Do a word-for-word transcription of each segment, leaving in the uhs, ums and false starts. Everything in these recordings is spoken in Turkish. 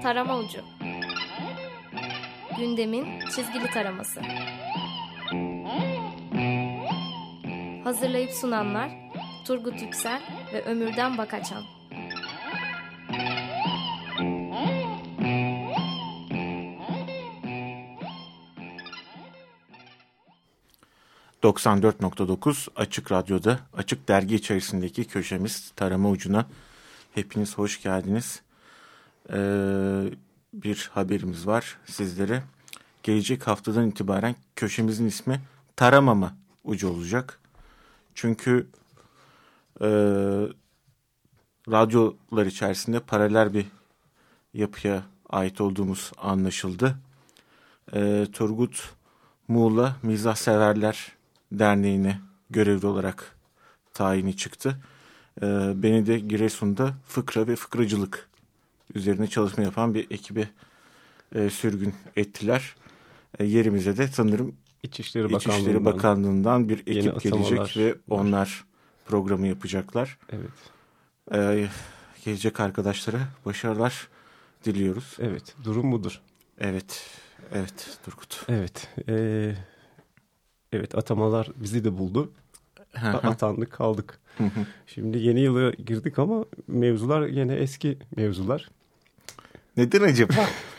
Tarama Ucu. Gündemin çizgili taraması. Hazırlayıp sunanlar Turgut Yüksel ve Ömürden Bakaçan. doksan dört nokta dokuz Açık Radyo'da Açık Dergi içerisindeki köşemiz Tarama Ucu'na hepiniz hoş geldiniz. Ee, bir haberimiz var sizlere. Gelecek haftadan itibaren köşemizin ismi Taramama Ucu olacak. Çünkü e, radyolar içerisinde paralel bir yapıya ait olduğumuz anlaşıldı. E, Turgut Muğla Mizah Severler Derneği'ne görevli olarak tayini çıktı. Ee, beni de Giresun'da fıkra ve fıkracılık üzerine çalışma yapan bir ekibe e, sürgün ettiler. E, yerimize de sanırım İçişleri Bakanlığı'ndan, İçişleri Bakanlığı'ndan bir ekip gelecek ve var. onlar programı yapacaklar. Evet. Ee, gelecek arkadaşlara başarılar diliyoruz. Evet, durum budur. Evet, evet Turgut. Evet, e, evet atamalar bizi de buldu. Atandık kaldık. Şimdi yeni yıla girdik ama mevzular yine eski mevzular. Neden acaba?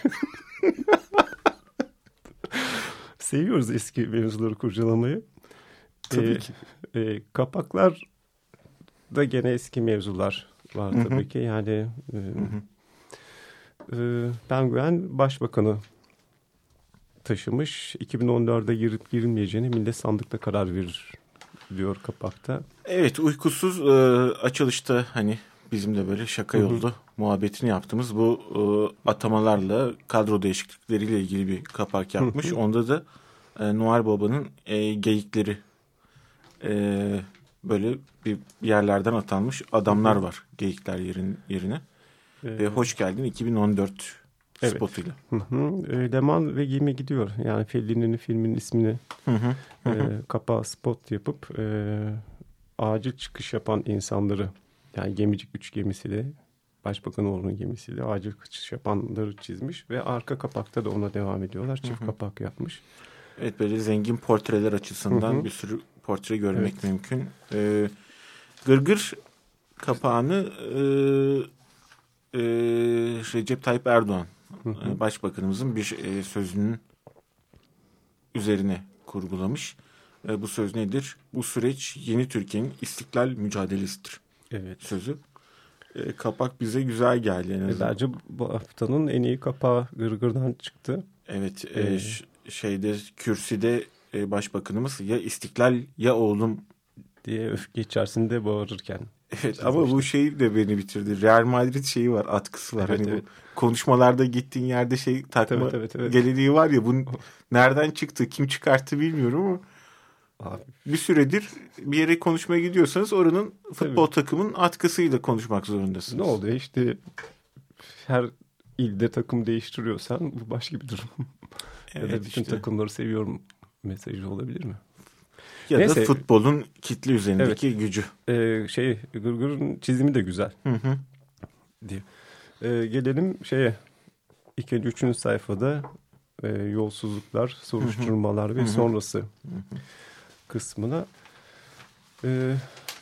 Seviyoruz eski mevzuları kurcalamayı. Tabii ee, ki. E, kapaklar da gene eski mevzular var tabii hı hı. ki. Yani e, e, Penguen Başbakanı taşımış. iki bin on dörde girip girilmeyeceğine millet sandıkta karar verir diyor kapakta. Evet, uykusuz e, açılışta hani bizim de böyle şaka yollu hı hı. muhabbetini yaptığımız bu e, atamalarla kadro değişiklikleriyle ilgili bir kapak yapmış. Hı hı. Onda da e, Noel Baba'nın e, geyikleri e, böyle bir yerlerden atanmış adamlar hı hı. var geyikler yerin, yerine. Evet. E, hoş geldin iki bin on dört evet. spotuyla. Hı hı. E, Leman ve Gemi gidiyor. Yani Fellini'nin filmin ismini hı hı. Hı hı. E, kapağı spot yapıp e, acil çıkış yapan insanları, yani Gemicik üç gemisiyle, Başbakanoğlu'nun gemisiyle acil çıkış yapanları çizmiş ve arka kapakta da ona devam ediyorlar. Çift hı hı. kapak yapmış. Evet, böyle zengin portreler açısından hı hı. bir sürü portre görmek evet. mümkün. Ee, Gırgır kapağını e, e, Recep Tayyip Erdoğan hı hı. Başbakanımızın bir e, sözünün üzerine kurgulamış. E, bu söz nedir? Bu süreç yeni Türkiye'nin istiklal mücadelesidir. Evet. Sözü. E, kapak bize güzel geldi en azından. Bence bu haftanın en iyi kapağı Gırgır'dan çıktı. Evet. E, ee, ş- şeyde kürsüde e, başbakanımız ya istiklal ya oğlum diye öfke içerisinde bağırırken. Evet, ama bu şey de beni bitirdi. Real Madrid şeyi var, atkısı var. Evet, hani evet. bu konuşmalarda gittiğin yerde şey takma evet, evet, evet. geleneği var ya. Bunun nereden çıktı, kim çıkarttı bilmiyorum ama abi. Bir süredir bir yere konuşmaya gidiyorsanız oranın futbol Tabii. takımının atkısıyla konuşmak zorundasınız. Ne oldu işte her ilde takım değiştiriyorsan bu başka bir durum. Evet, ya da bütün işte. takımları seviyorum mesajı olabilir mi? Ya Neyse. da futbolun kitle üzerindeki evet. gücü. Ee, şey Gırgır'ın çizimi de güzel. Hı hı. Diye. Ee, gelelim şeye ikinci üçüncü sayfada e, yolsuzluklar, soruşturmalar hı hı. ve hı hı. sonrası hı hı. kısmına. Ee,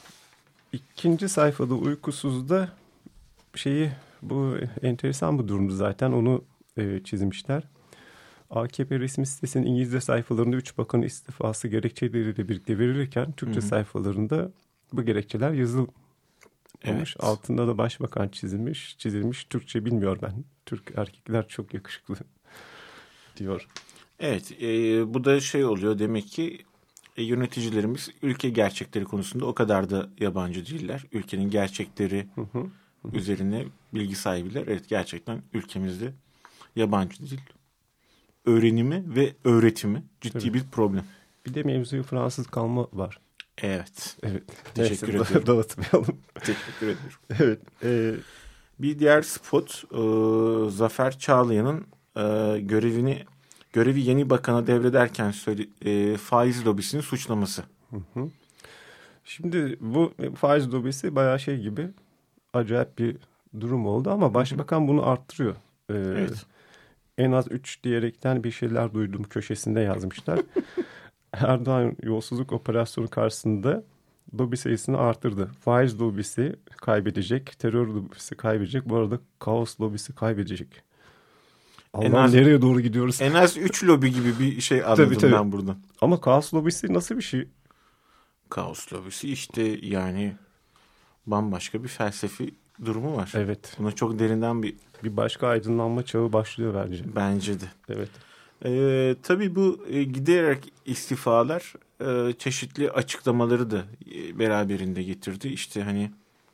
ikinci sayfada uykusuzda şeyi bu enteresan bir durumdu zaten onu e, çizmişler. A K P resmi sitesinin İngilizce sayfalarında üç bakanın istifası gerekçeleriyle birlikte verilirken Türkçe Hı-hı. sayfalarında bu gerekçeler yazılmış. Evet. Altında da başbakan çizilmiş. Çizilmiş. Türkçe bilmiyor ben. Türk erkekler çok yakışıklı diyor. Evet. E, bu da şey oluyor demek ki e, yöneticilerimiz ülke gerçekleri konusunda o kadar da yabancı değiller. Ülkenin gerçekleri Hı-hı. üzerine bilgi sahibiler. Evet, gerçekten ülkemizde yabancı değil. Öğrenimi ve öğretimi ciddi Tabii. bir problem. Bir de mevzuyu Fransız kalma var. Evet. Evet. Teşekkür Neyse, ediyorum. Dağıtmayalım. Teşekkür ederim. Evet. E... Bir diğer spot e, Zafer Çağlayan'ın e, görevini görevi yeni bakana devrederken söyle, e, faiz lobisinin suçlaması. Hı hı. Şimdi bu faiz lobisi bayağı şey gibi acayip bir durum oldu ama başbakan hı hı. bunu arttırıyor. Ee, Evet. En az üç diyerekten bir şeyler duydum köşesinde yazmışlar. Erdoğan yolsuzluk operasyonu karşısında lobi sayısını artırdı. Faiz lobisi kaybedecek, terör lobisi kaybedecek. Bu arada kaos lobisi kaybedecek. En Allah az- nereye doğru gidiyoruz? En az üç lobi gibi bir şey anladım Tabii, tabii. ben buradan. Ama kaos lobisi nasıl bir şey? Kaos lobisi işte yani bambaşka bir felsefi durumu var. Evet. Buna çok derinden bir Bir başka aydınlanma çağı başlıyor bence. bence de. Evet. Ee, tabii bu e, giderek istifalar e, çeşitli açıklamaları da e, beraberinde getirdi. İşte hani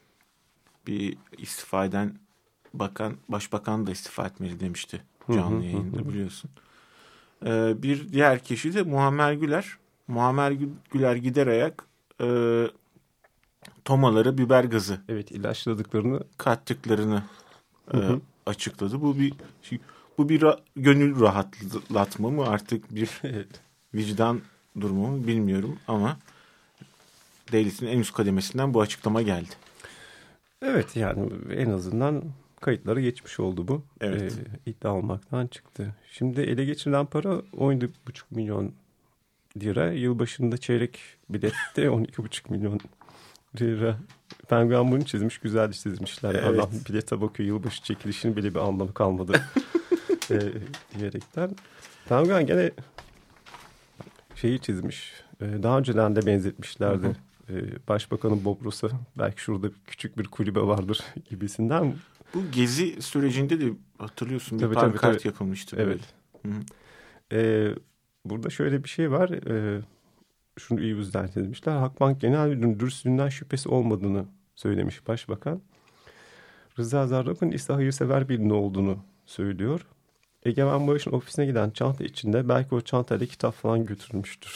bir istifa eden bakan, başbakan da istifa etmeli demişti canlı Hı hı, yayında hı. biliyorsun. Ee, bir diğer kişi de Muammer Güler. Muammer Gü- Güler gider ayak e, tomalara biber gazı Evet, ilaçladıklarını kattıklarını e, Hı hı. açıkladı. Bu bir şey- bu bir ra- gönül rahatlatma mı artık bir evet. vicdan durumu mu bilmiyorum ama devletin en üst kademesinden bu açıklama geldi. Evet, yani en azından kayıtları geçmiş oldu bu. Evet. Ee, iddia olmaktan çıktı. Şimdi ele geçirilen para on yedi buçuk milyon lira. Yılbaşında çeyrek bilette on iki buçuk milyon lira. Penguen bunu çizmiş. Güzel çizmişler. Evet. Adam bilete bakıyor. Yılbaşı çekilişinin bile bir anlamı kalmadı. ee, diyerekten. Penguen gene şeyi çizmiş. Ee, daha önceden de benzetmişlerdi. Hı hı. Ee, Başbakanın Bobros'a belki şurada küçük bir kulübe vardır gibisinden. Bu gezi sürecinde de hatırlıyorsun bir Tabii, tabii, pankart tabii. yapılmıştı. Evet. Böyle. Hı. Ee, burada şöyle bir şey var. Ee, şunu iyi yüzden çizmişler. Halkbank Genel Müdürü'nün dürüstlüğünden şüphesi olmadığını söylemiş Başbakan. Rıza Zarrab'ın ise hayırsever birinin olduğunu söylüyor. Egemen Bağış'ın ofisine giden çanta içinde belki o çantayla kitap falan götürmüştür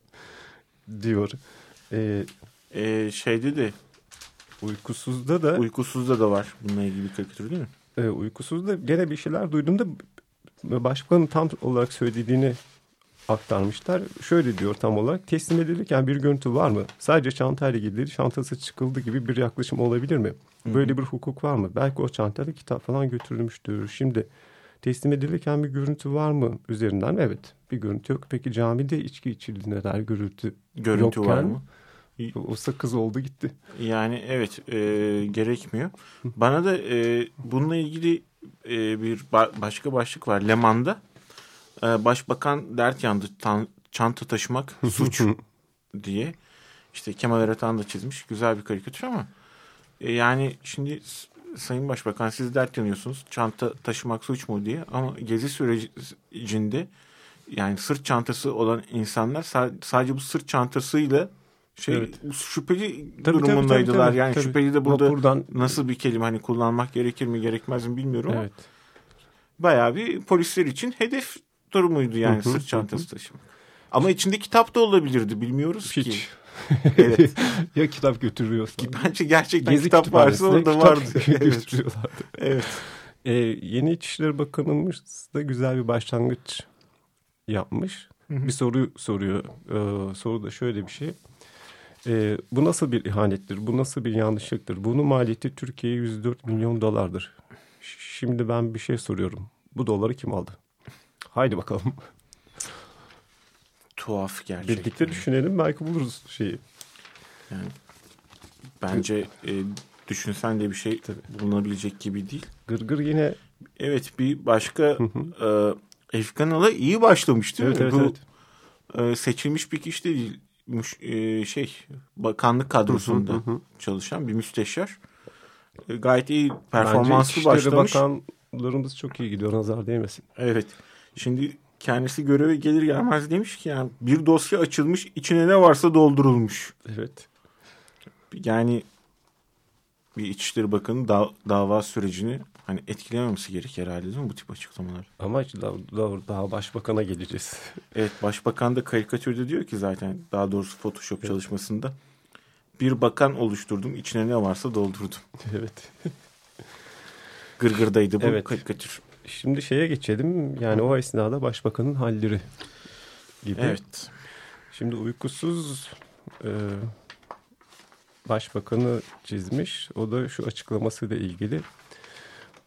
diyor. Ee, Ee, şeyde de uykusuzda da uykusuzda da var bununla ilgili bir karikatür değil mi? e, uykusuzda gene bir şeyler duyduğumda başbakanın tam olarak söylediğini aktarmışlar. Şöyle diyor tam olarak: teslim edilirken bir görüntü var mı? Sadece çantayla gidildi, çantası çıkıldı gibi bir yaklaşım olabilir mi? Böyle bir hukuk var mı? Belki o çantayla kitap falan götürülmüştür. Şimdi teslim edilirken bir görüntü var mı üzerinden? Evet, bir görüntü yok. Peki camide içki içildiğine dair görüntü, Görüntü yokken, var mı? o sakız oldu gitti. Yani evet e, gerekmiyor. Bana da e, bununla ilgili e, bir ba- başka başlık var. Leman'da e, Başbakan dert yandı. Tan- çanta taşımak suç diye. İşte Kemal Eratan da çizmiş. Güzel bir karikatür ama e, yani şimdi s- Sayın Başbakan siz dert yanıyorsunuz. Çanta taşımak suç mu diye. Ama gezi sürecinde yani sırt çantası olan insanlar sa- sadece bu sırt çantasıyla şey Evet. şüpheli Tabii, tabii, durumundaydılar. tabii, tabii, yani tabii. şüpheli de burada Vapurdan, nasıl bir kelime hani kullanmak gerekir mi gerekmez mi bilmiyorum ama evet. bayağı bir polisler için hedef durumuydu yani Hı hı, sırt çantası hı hı. taşımak. Ama içinde kitap da olabilirdi bilmiyoruz ki. Hiç. Evet. Ya kitap götürüyorsa. Bence gerçekten Gezi kitap varsa kütüphanesine orada kitap vardı. evet. götürüyorlardı. evet. Ee, yeni İçişleri Bakanımız da güzel bir başlangıç yapmış. Hı hı. Bir soru soruyor. Ee, soru da şöyle bir şey. Ee, bu nasıl bir ihanettir? Bu nasıl bir yanlışlıktır? Bunun maliyeti Türkiye'ye yüz dört milyon dolardır. Ş- Şimdi ben bir şey soruyorum. Bu doları kim aldı? Haydi bakalım. Tuhaf gerçekten. Birlikte düşünelim, belki buluruz şeyi. Yani bence e, düşünsen de bir şey Tabii. bulunabilecek gibi değil. Gırgır yine... Evet bir başka e, Elif Kanal'a iyi başlamıştı. Evet, evet, Bu evet. e, seçilmiş bir kişi de değil. Müş- e, şey bakanlık kadrosunda Hı hı hı. çalışan bir müsteşar. E, gayet iyi Bence performanslı İçişleri başlamış. Bakanlarımız çok iyi gidiyor, nazar değmesin. Evet. Şimdi kendisi göreve gelir gelmez demiş ki yani bir dosya açılmış içine ne varsa doldurulmuş. Evet. Yani bir İçişleri Bakanı da, dava sürecini hani etkilememesi gerek herhalde değil mi bu tip açıklamalar? Ama işte daha, daha, daha başbakana geleceğiz. Evet başbakan da karikatürde diyor ki zaten daha doğrusu Photoshop evet. çalışmasında bir bakan oluşturdum içine ne varsa doldurdum. Evet. Gırgırdaydı bu Evet. karikatür. Şimdi şeye geçelim. Yani o esnada başbakanın halleri gibi. Evet. Şimdi uykusuz e, başbakanı çizmiş. O da şu açıklamasıyla ilgili.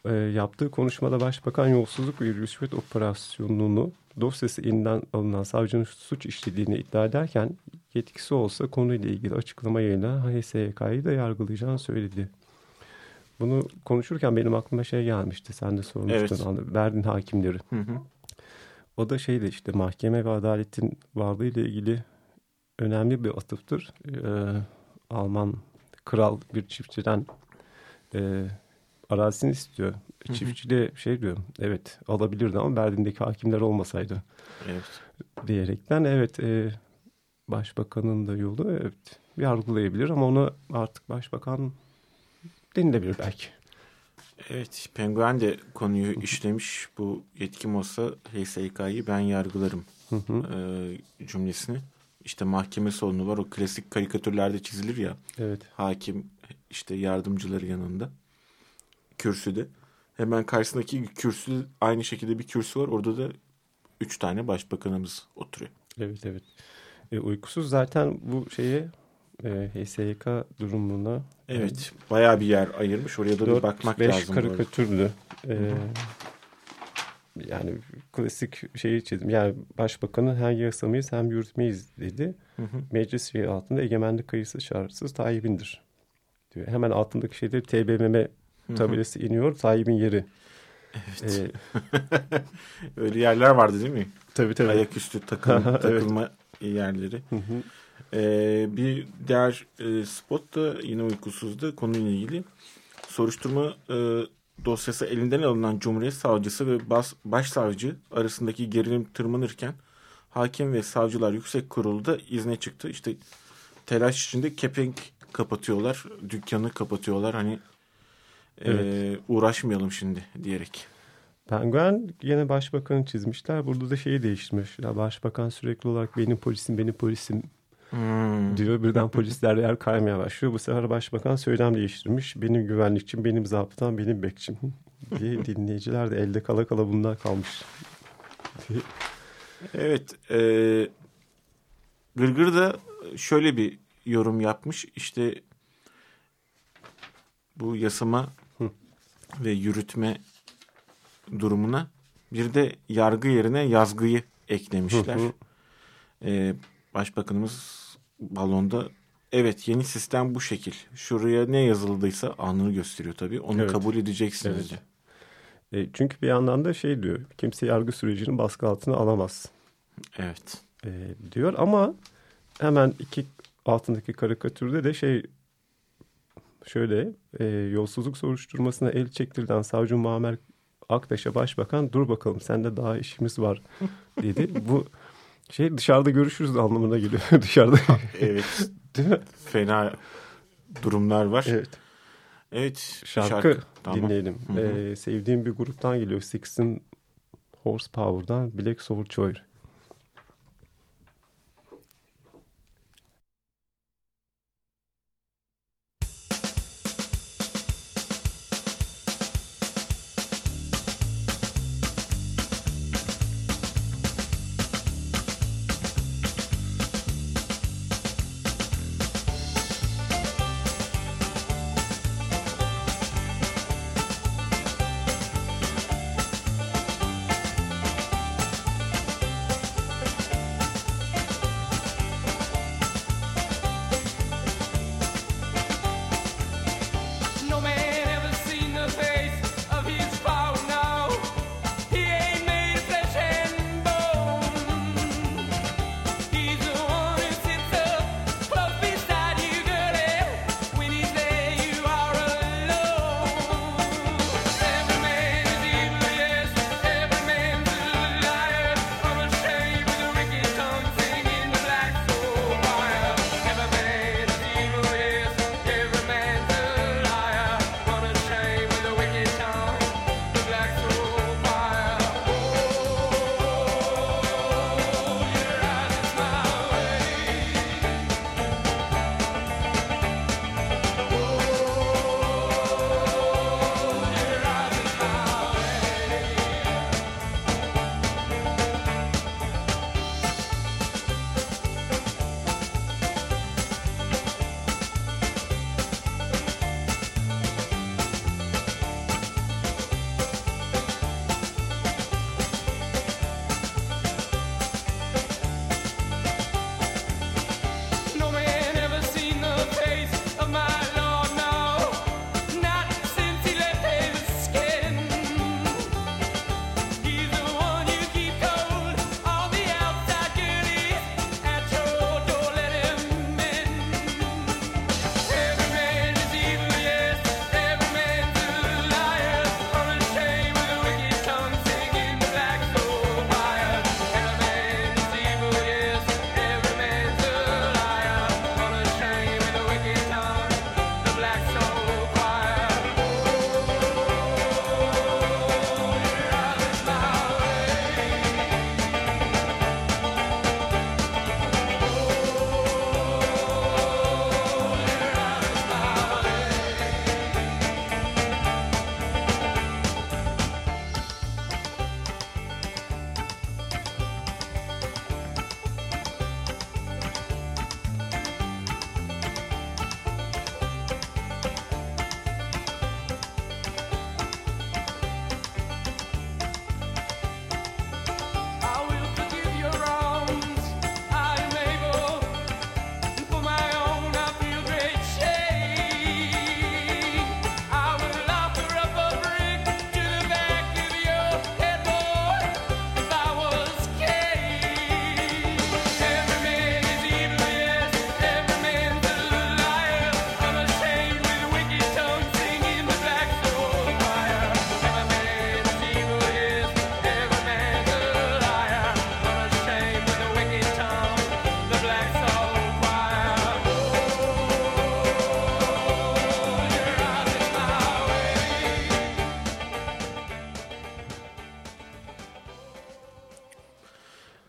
e, yaptığı konuşmada Başbakan yolsuzluk ve rüşvet operasyonunu dosyası elinden alınan savcının suç işlediğini iddia ederken yetkisi olsa konuyla ilgili açıklama yayına H S Y K'yı da yargılayacağını söyledi. Bunu konuşurken benim aklıma şey gelmişti. Sen de sormuştun. Evet. Berlin hakimleri. Hı hı. O da şeydi işte mahkeme ve adaletin varlığıyla ilgili önemli bir atıftır. Ee, Alman kral bir çiftçiden e, arazisini istiyor. Hı hı. Çiftçi de şey diyor, evet alabilirdi ama Berlin'deki hakimler olmasaydı. Evet. Diyerekten evet e, başbakanın da yolu evet yargılayabilir ama onu artık başbakan denilebilir belki. Evet, Penguen de konuyu işlemiş. Bu yetkim olsa H S Y K'yı ben yargılarım hı hı. E, cümlesini. İşte mahkeme salonu var. O klasik karikatürlerde çizilir ya. Evet. Hakim işte yardımcıları yanında. Kürsüde. Hemen karşısındaki kürsü aynı şekilde bir kürsü var. Orada da üç tane başbakanımız oturuyor. Evet evet. E, uykusuz zaten bu şeye e, H S Y K durumuna. Evet. E, bayağı bir yer ayırmış. Oraya da bir bakmak lazım. dört beş karikatürlü. E, yani klasik şeyi çizdim. Yani başbakanın hem yasamayız hem yürütmeyiz dedi. Hı hı. Meclis şeyi altında egemenlik kayıtsız şartsız Tayyip'indir diyor. Hemen altındaki şeyde T B M M tabelası iniyor. Tayyip'in yeri. Evet. Ee, öyle yerler vardı değil mi? Tabii tabii. Ayaküstü takım, takılma evet. yerleri. Hı hı. Ee, bir diğer e, spot da yine uykusuzdu konuyla ilgili. Soruşturma e, dosyası elinden alınan Cumhuriyet Savcısı ve bas, Başsavcı arasındaki gerilim tırmanırken Hakim ve Savcılar Yüksek Kurulu'da izne çıktı. İşte telaş içinde kepenk kapatıyorlar, dükkanı kapatıyorlar. Hani evet. e, uğraşmayalım şimdi diyerek. Penguen yine başbakanı çizmişler. Burada da şeyi değiştirmişler. Başbakan sürekli olarak benim polisim, benim polisim hmm. diyor. Birden polisler yer kaymaya başlıyor. Bu sefer başbakan söylem değiştirmiş. Benim güvenlikçim, benim zabıtam, benim bekçim diye dinleyiciler de elde kala kala bundan kalmış. Evet. E, Gırgır da şöyle bir yorum yapmış. İşte bu yasama Hı. ve yürütme durumuna bir de yargı yerine yazgıyı eklemişler. Hı hı. Ee, Başbakanımız balonda evet yeni sistem bu şekil. Şuraya ne yazıldıysa anını gösteriyor tabii. Onu evet. kabul edeceksiniz. Evet. E, çünkü bir yandan da şey diyor. Kimse yargı sürecinin baskı altına alamaz. Evet. E, diyor ama hemen iki altındaki karikatürde de şey şöyle e, yolsuzluk soruşturmasına el çektirilen savcı Muammer Aktaş'a başbakan dur bakalım sende daha işimiz var dedi. Bu şey dışarıda görüşürüz anlamına geliyor. Dışarıda. Evet. Değil mi? Fena durumlar var. Evet. Evet. Şarkı, şarkı. dinleyelim. Ee, sevdiğim bir gruptan geliyor. Sixteen Horsepower'dan Black Soldier.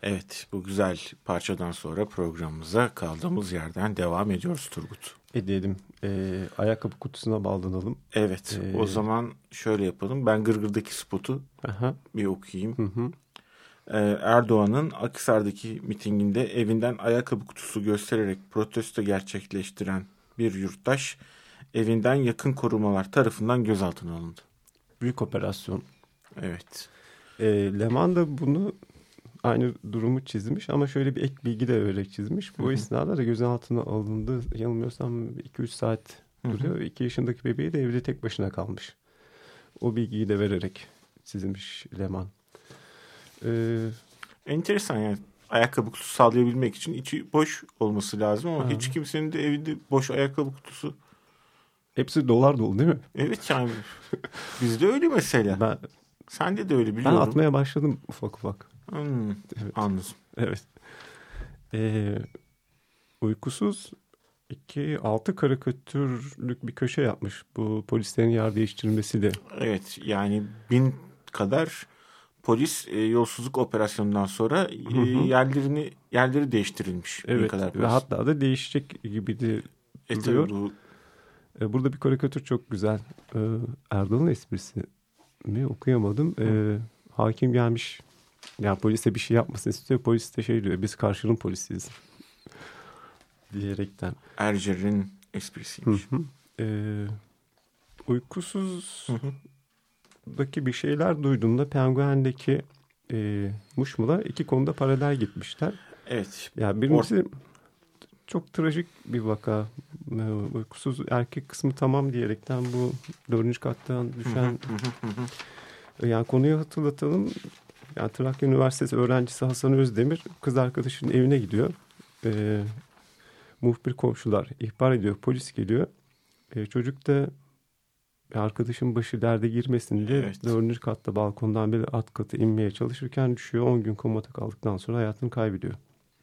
Evet, bu güzel parçadan sonra programımıza kaldığımız yerden devam ediyoruz Turgut. Edelim. Ee, ayakkabı kutusuna bağlanalım. Evet, ee... o zaman şöyle yapalım. Ben Gırgır'daki spotu Aha. bir okuyayım. Hı hı. Ee, Erdoğan'ın Akhisar'daki mitinginde evinden ayakkabı kutusu göstererek protesto gerçekleştiren bir yurttaş evinden yakın korumalar tarafından gözaltına alındı. Büyük operasyon. Evet. E, Leman da bunu aynı durumu çizmiş ama şöyle bir ek bilgi de vererek çizmiş. Bu esnada da gözaltına alındı. Yanılmıyorsam iki üç saat duruyor. iki yaşındaki bebeği de evde tek başına kalmış. O bilgiyi de vererek çizmiş Leman. Ee, Enteresan yani. Ayakkabı kutusu sağlayabilmek için içi boş olması lazım ama ha. hiç kimsenin de evinde boş ayakkabı kutusu. Hepsi dolar dolu değil mi? Evet yani bizde öyle mesela. Ben, Sende de öyle biliyorum. Ben atmaya başladım ufak ufak. Hmm, evet. Anladım. Evet. Ee, uykusuz iki altı karikatürlük bir köşe yapmış. Bu polislerin yer değiştirmesiyle. Evet yani bin kadar polis e, yolsuzluk operasyonundan sonra e, yerlerini yerleri değiştirilmiş. Evet kadar ve hatta da değişecek gibi de duruyor. E, bu... e, burada bir karikatür çok güzel. E, Erdal'ın esprisi mi okuyamadım. E, hakim gelmiş. Yani polise bir şey yapmasını istiyor. Polis de şey diyor. Biz karşının polisiyiz. Diyerekten. Ercer'in esprisiymiş. Hı hı. E, uykusuz... Hı hı. Daki bir şeyler duyduğumda Penguen'deki e, Muşmula iki konuda paralel gitmişler. Evet. Yani birincisi Or- çok trajik bir vaka. E, uykusuz erkek kısmı tamam diyerekten bu dördüncü kattan düşen e, yani konuyu hatırlatalım. Yani Trakya Üniversitesi öğrencisi Hasan Özdemir kız arkadaşının evine gidiyor. E, muhbir komşular ihbar ediyor. Polis geliyor. E, çocuk da arkadaşın başı derde girmesin diye evet. dördüncü katta balkondan bir alt katı inmeye çalışırken düşüyor. on gün komata kaldıktan sonra hayatını kaybediyor.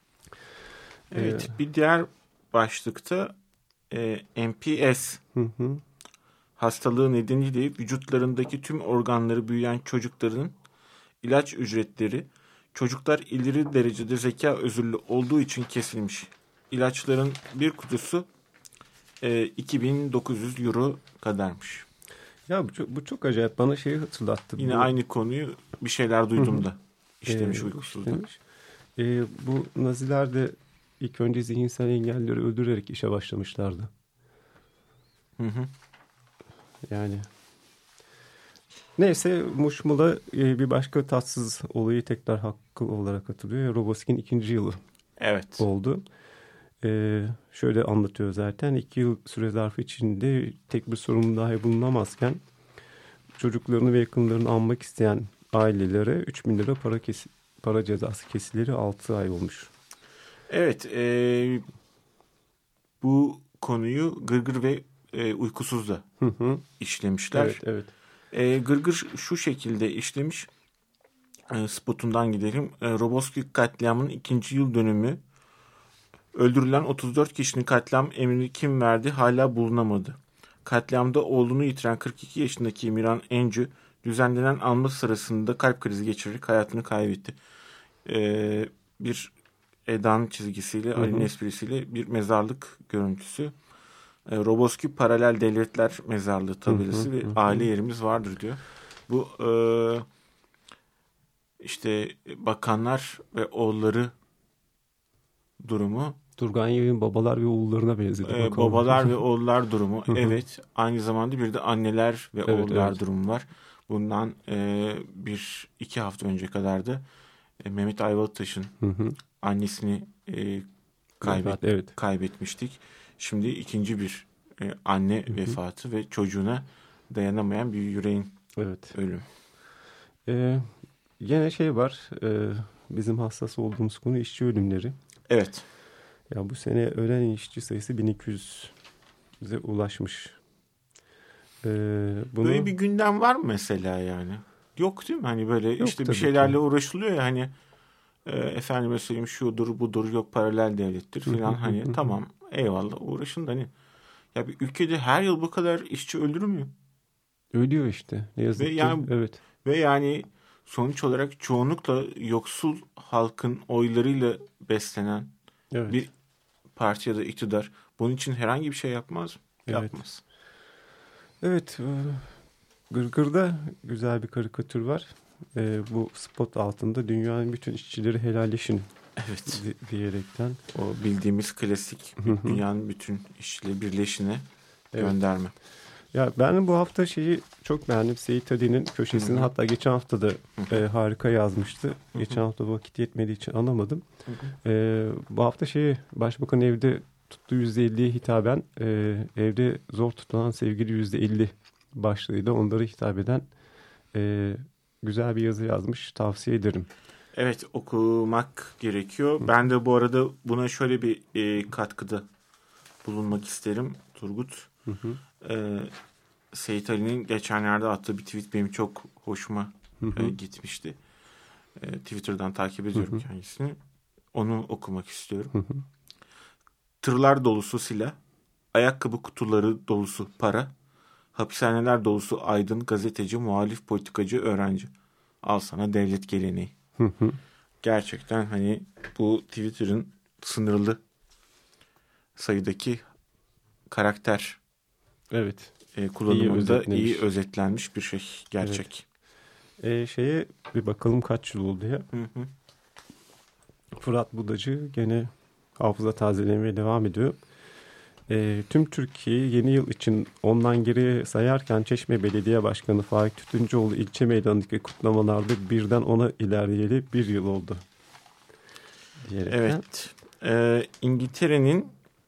Evet. Ee, bir diğer başlıkta e, M P S hı hı. hastalığı nedeniyle vücutlarındaki tüm organları büyüyen çocukların ilaç ücretleri çocuklar ileri derecede zeka özürlü olduğu için kesilmiş. İlaçların bir kutusu e, iki bin dokuz yüz euro kadarmış. Ya bu çok, bu çok acayip. Bana şeyi hatırlattı. Yine bu... aynı konuyu bir şeyler duydum da işlemiş ee, uykusuzda. Ee, bu Naziler de ilk önce zihinsel engelleri öldürerek işe başlamışlardı. Hı hı. Yani neyse Muşmula e, bir başka tatsız olayı tekrar hakkı olarak hatırlıyor. Roboski'nin ikinci yılı evet. oldu. Ee, şöyle anlatıyor zaten. İki yıl süre zarfı içinde tek bir sorun dahi bulunamazken çocuklarını ve yakınlarını anmak isteyen ailelere üç bin lira para kes para cezası kesileri altı ay olmuş. Evet. E, bu konuyu Gırgır ve e, Uykusuz'da hı hı. işlemişler. Evet, evet. E, Gırgır şu şekilde işlemiş. E, spotundan gidelim. E, Roboski katliamının ikinci yıl dönümü. Öldürülen otuz dört kişinin katliam emrini kim verdi hala bulunamadı. Katliamda oğlunu yitiren kırk iki yaşındaki Miran Encü düzenlenen anma sırasında kalp krizi geçirerek hayatını kaybetti. Ee, bir Eda'nın çizgisiyle, Ali'nin esprisiyle bir mezarlık görüntüsü. Ee, Roboski Paralel Devletler Mezarlığı tabelası ve aile yerimiz vardır diyor. Bu e, işte bakanlar ve oğulları durumu. Turgan Yayın babalar ve oğullarına benzedi. Ee, babalar ve oğullar durumu. Evet. Aynı zamanda bir de anneler ve evet, oğullar evet. durumu var. Bundan e, bir iki hafta önce kadar da e, Mehmet Ayvalıtaş'ın annesini e, kaybet, evet. kaybetmiştik. Şimdi ikinci bir e, anne hı hı. vefatı ve çocuğuna dayanamayan bir yüreğin evet. ölüm. Ee, yine şey var. E, bizim hassas olduğumuz konu işçi ölümleri. Evet. Ya bu sene ölen işçi sayısı bin iki yüze ulaşmış. Ee, bunu... Böyle bir gündem var mı mesela yani? Yok değil mi? Hani böyle yok, işte bir şeylerle ki. uğraşılıyor ya hani e, efendime söyleyeyim şudur budur yok paralel devlettir filan hani tamam eyvallah uğraşın da hani ya bir ülkede her yıl bu kadar işçi öldürülmüyor. Ölüyor işte ne yazık ve ki. Yani, evet. Ve yani sonuç olarak çoğunlukla yoksul halkın oylarıyla beslenen Evet. bir parti ya da iktidar bunun için herhangi bir şey yapmaz mı? Evet. Yapmaz. Evet, e, Gırgır'da güzel bir karikatür var. E, bu spot altında dünyanın bütün işçileri helalleşin Evet. di- diyerekten. O bildiğimiz klasik dünyanın bütün işçileri birleşine Evet. gönderme. Ya ben bu hafta şeyi çok beğendim. Seyit Ali'nin köşesini, Hı hı. hatta geçen hafta da e, harika yazmıştı. Geçen hafta vakit yetmediği için anlamadım. Hı hı. E, bu hafta şeyi, Başbakan evde tuttuğu yüzde elliye hitaben e, evde zor tutulan sevgili yüzde elli başlığıyla onlara hitap eden e, güzel bir yazı yazmış. Tavsiye ederim. Evet, okumak gerekiyor. Ben de bu arada buna şöyle bir e, katkıda bulunmak isterim Turgut. Hı hı. E, Seyit Ali'nin geçenlerde attığı bir tweet benim çok hoşuma Hı hı. e, gitmişti. E, Twitter'dan takip ediyorum Hı hı. kendisini. Onu okumak istiyorum. Hı hı. Tırlar dolusu silah, ayakkabı kutuları dolusu para, hapishaneler dolusu aydın, gazeteci, muhalif, politikacı, öğrenci. Al sana devlet geleneği. Hı hı. Gerçekten hani bu Twitter'ın sınırlı sayıdaki karakter Evet. e, kullanımında iyi, özetlemiş. özetlenmiş bir şey. Gerçek. E, şeye bir bakalım kaç yıl oldu ya. Hı hı. Fırat Budacı gene hafıza tazelemeye devam ediyor. E, tüm Türkiye'yi yeni yıl için ondan geriye sayarken Çeşme Belediye Başkanı Faik Tütüncüoğlu ilçe meydanındaki kutlamalarda birden ona ilerleyeli bir yıl oldu. Diyerekten. Evet. E, İngiltere'nin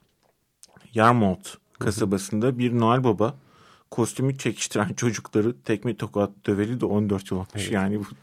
Yarmouth kasabasında bir Noel Baba kostümü çekiştiren çocukları tekme tokat döveli de on dört yıl olmuş. Evet. Yani bu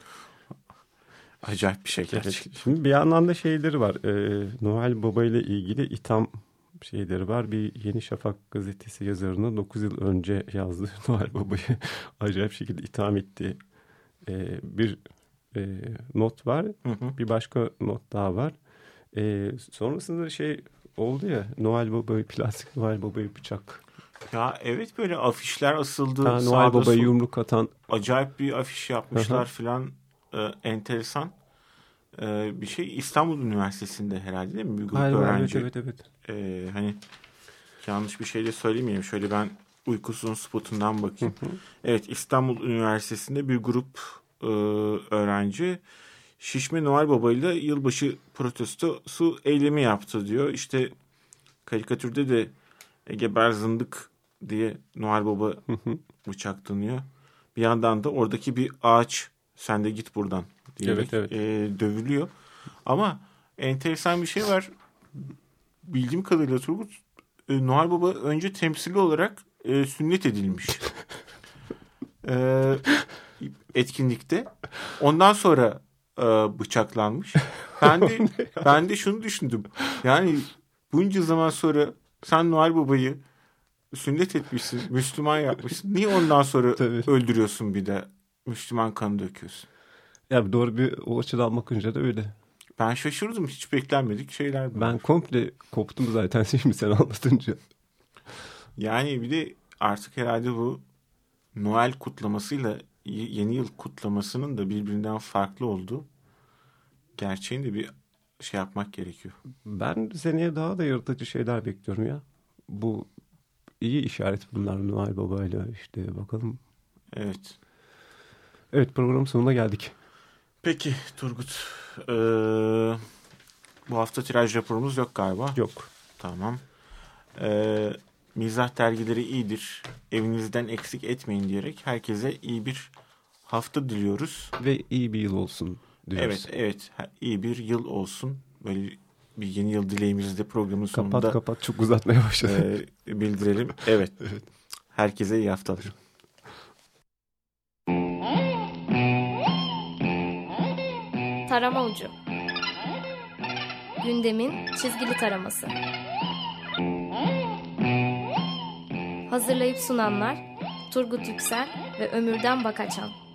acayip bir şey gerçekten. Evet. Şimdi bir yandan da şeyleri var. Ee, Noel Baba ile ilgili itham şeyleri var. Bir Yeni Şafak gazetesi yazarının dokuz yıl önce yazdığı Noel Baba'yı acayip şekilde itham ettiği ee, bir e, not var. Hı hı. Bir başka not daha var. Ee, sonrasında şey oldu ya, Noel Baba'yı, plastik Noel Baba'yı bıçak. Ya evet, böyle afişler asıldı. Ha, Noel Baba'yı yumruk atan. Acayip bir afiş yapmışlar filan. Ee, enteresan ee, bir şey. İstanbul Üniversitesi'nde herhalde değil mi? Bir grup Hayır, öğrenci. Evet evet evet. Ee, hani yanlış bir şey de söylemeyeyim. Şöyle ben uykusuzun spotundan bakayım. Hı hı. Evet, İstanbul Üniversitesi'nde bir grup e, öğrenci şişme Noel Baba ile yılbaşı protestosu eylemi yaptı diyor. İşte karikatürde de geber zındık diye Noel Baba Hı hı. bıçaklanıyor. Bir yandan da oradaki bir ağaç sen de git buradan diyerek Evet, evet. E, dövülüyor. Ama enteresan bir şey var. Bildiğim kadarıyla Turgut, e, Noel Baba önce temsili olarak e, sünnet edilmiş. e, etkinlikte. Ondan sonra e, bıçaklanmış. Ben de, ben de şunu düşündüm. Yani bunca zaman sonra sen Noel Baba'yı sünnet etmişsin, Müslüman yapmışsın. Niye ondan sonra Tabii. öldürüyorsun, bir de Müslüman kanı döküyorsun? Ya doğru, bir o açıdan bakınca da öyle. Ben şaşırdım. Hiç beklenmedik şeyler bunlar. Ben komple koptum zaten şimdi sen anlatınca. Yani bir de artık herhalde bu Noel kutlamasıyla yeni yıl kutlamasının da birbirinden farklı olduğu gerçeğini de bir şey yapmak gerekiyor. Ben seneye daha da yaratıcı şeyler bekliyorum ya. Bu iyi işaret bunlar, Noel Baba'yla işte, bakalım. Evet. Evet, programın sonuna geldik. Peki Turgut. Ee, bu hafta tiraj raporumuz yok galiba. Yok. Tamam. Ee, mizah dergileri iyidir. Evinizden eksik etmeyin diyerek herkese iyi bir hafta diliyoruz. Ve iyi bir yıl olsun diyoruz. Evet, evet. İyi bir yıl olsun. Böyle bir yeni yıl dileğimizi de programın sonunda kapat kapat çok uzatmaya başladı. E, bildirelim. Evet. Evet. Herkese iyi haftalar. Tarama Ucu. Gündemin çizgili taraması. Hazırlayıp sunanlar Turgut Yüksel ve Ömürden Bakaçan.